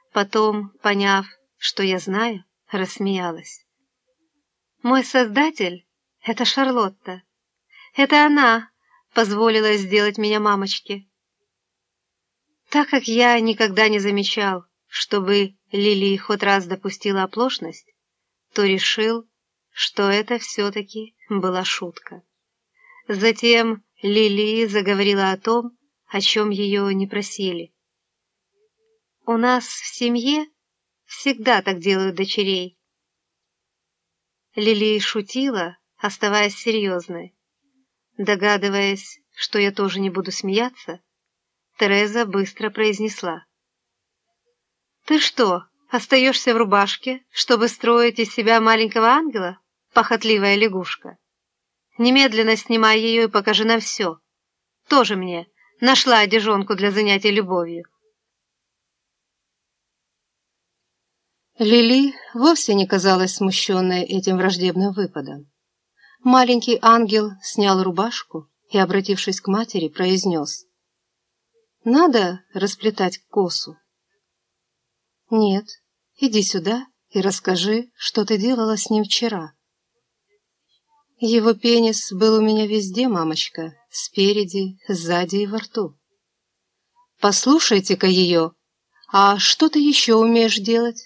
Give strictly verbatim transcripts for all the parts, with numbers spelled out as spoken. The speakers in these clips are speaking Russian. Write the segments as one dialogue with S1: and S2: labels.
S1: Потом, поняв, что я знаю, рассмеялась. Мой создатель — это Шарлотта. Это она позволила сделать меня мамочке. Так как я никогда не замечал, чтобы Лили хоть раз допустила оплошность, то решил, что это все-таки была шутка. Затем Лили заговорила о том, о чем ее не просили. «У нас в семье всегда так делают дочерей». Лили шутила, оставаясь серьезной. Догадываясь, что я тоже не буду смеяться, Тереза быстро произнесла. «Ты что, остаешься в рубашке, чтобы строить из себя маленького ангела, похотливая лягушка? Немедленно снимай ее и покажи нам все. Тоже мне нашла одежонку для занятий любовью». Лили вовсе не казалась смущенной этим враждебным выпадом. Маленький ангел снял рубашку и, обратившись к матери, произнес. «Надо расплетать косу?» «Нет, иди сюда и расскажи, что ты делала с ним вчера». «Его пенис был у меня везде, мамочка, спереди, сзади и во рту». «Послушайте-ка ее, а что ты еще умеешь делать?»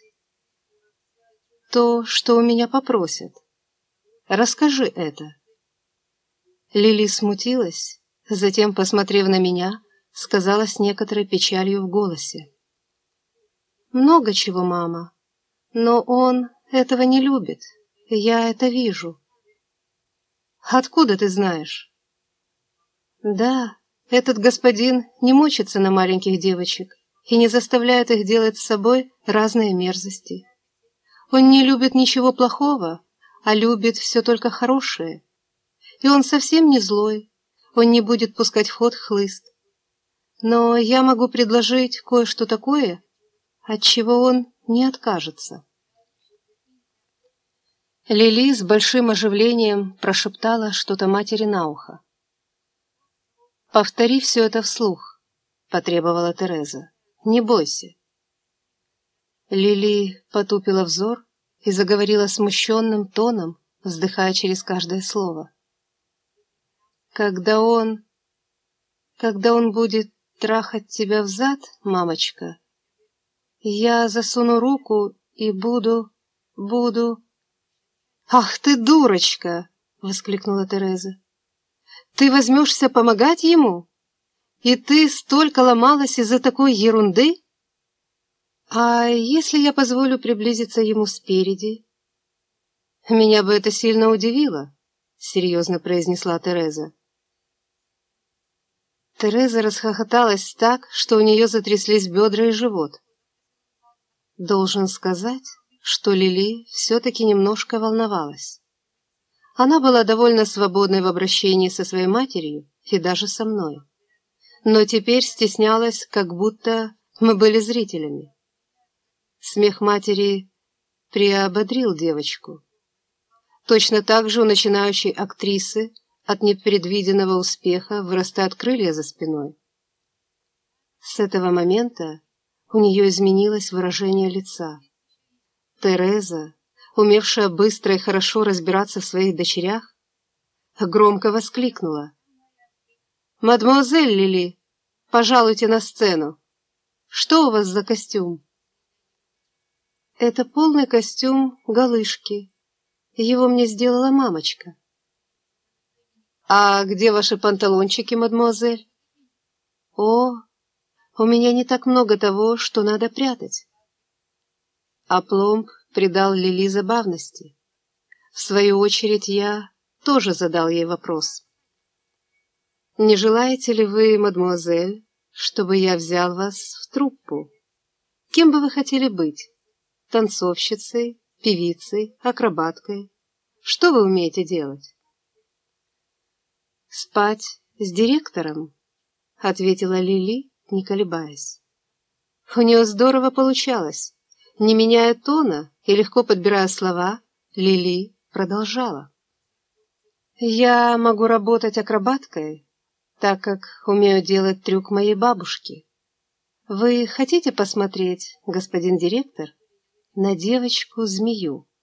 S1: «То, что у меня попросят. Расскажи это». Лили смутилась, затем, посмотрев на меня, сказала с некоторой печалью в голосе. «Много чего, мама, но он этого не любит, я это вижу». «Откуда ты знаешь?» «Да, этот господин не мочится на маленьких девочек и не заставляет их делать с собой разные мерзости. Он не любит ничего плохого, а любит все только хорошее. И он совсем не злой, он не будет пускать в ход хлыст. Но я могу предложить кое-что такое, от чего он не откажется». Лили с большим оживлением прошептала что-то матери на ухо. «Повтори все это вслух», — потребовала Тереза. «Не бойся». Лили потупила взор и заговорила смущенным тоном, вздыхая через каждое слово. «Когда он... когда он будет трахать тебя взад, мамочка, я засуну руку и буду... буду...» «Ах ты, дурочка!» — воскликнула Тереза. «Ты возьмешься помогать ему? И ты столько ломалась из-за такой ерунды? А если я позволю приблизиться ему спереди?» «Меня бы это сильно удивило», — серьезно произнесла Тереза. Тереза расхохоталась так, что у нее затряслись бедра и живот. Должен сказать, что Лили все-таки немножко волновалась. Она была довольно свободной в обращении со своей матерью и даже со мной. Но теперь стеснялась, как будто мы были зрителями. Смех матери приободрил девочку. Точно так же у начинающей актрисы от непредвиденного успеха вырастают крылья за спиной. С этого момента у нее изменилось выражение лица. Тереза, умевшая быстро и хорошо разбираться в своих дочерях, громко воскликнула. «Мадемуазель Лили, пожалуйте на сцену. Что у вас за костюм?» «Это полный костюм галышки. Его мне сделала мамочка». «А где ваши панталончики, мадемуазель?» «О, у меня не так много того, что надо прятать». Апломб придал Лили забавности. В свою очередь я тоже задал ей вопрос. «Не желаете ли вы, мадемуазель, чтобы я взял вас в труппу? Кем бы вы хотели быть? Танцовщицей, певицей, акробаткой? Что вы умеете делать?» «Спать с директором», — ответила Лили, не колебаясь. У нее здорово получалось. Не меняя тона и легко подбирая слова, Лили продолжала. «Я могу работать акробаткой, так как умею делать трюк моей бабушки. Вы хотите посмотреть, господин директор, на девочку-змею?